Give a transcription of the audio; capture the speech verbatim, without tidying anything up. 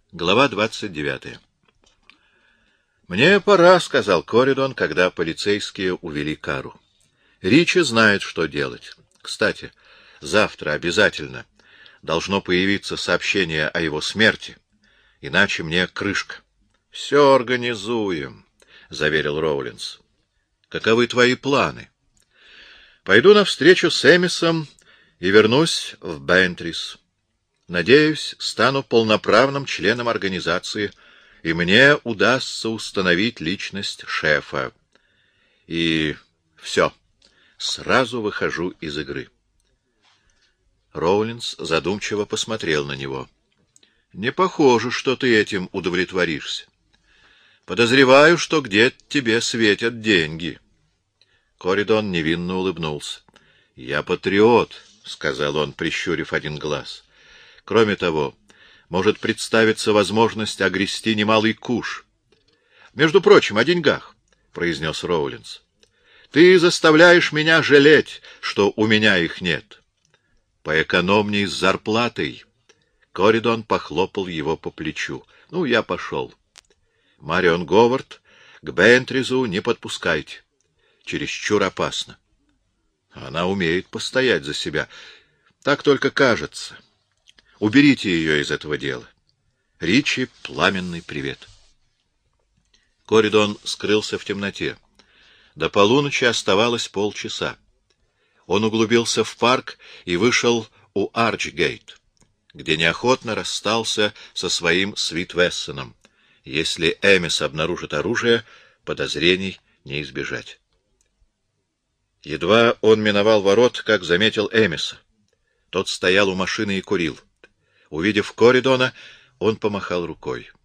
Глава двадцать девятая. «Мне пора», — сказал Коридон, когда полицейские увели Кару. «Ричи знает, что делать. Кстати, завтра обязательно должно появиться сообщение о его смерти, иначе мне крышка». — Все организуем, — заверил Роулинс. — Каковы твои планы? — Пойду на встречу с Эмисом и вернусь в Бентрис. Надеюсь, стану полноправным членом организации, и мне удастся установить личность шефа. И все, сразу выхожу из игры. Роулинс задумчиво посмотрел на него. — Не похоже, что ты этим удовлетворишься. Подозреваю, что где-то тебе светят деньги. Коридон невинно улыбнулся. — Я патриот, — сказал он, прищурив один глаз. — Кроме того, может представиться возможность огрести немалый куш. — Между прочим, о деньгах, — произнес Роулинс. — Ты заставляешь меня жалеть, что у меня их нет. Поэкономней с зарплатой. Коридон похлопал его по плечу. — Ну, я пошел. Марион Говард к Бентризу не подпускайте. Чересчур опасно. Она умеет постоять за себя. Так только кажется. Уберите ее из этого дела. Ричи, пламенный привет. Коридон скрылся в темноте. До полуночи оставалось полчаса. Он углубился в парк и вышел у Арчгейт, где неохотно расстался со своим Свитвессоном. Если Эмис обнаружит оружие, подозрений не избежать. Едва он миновал ворот, как заметил Эмиса. Тот стоял у машины и курил. Увидев Коридона, он помахал рукой.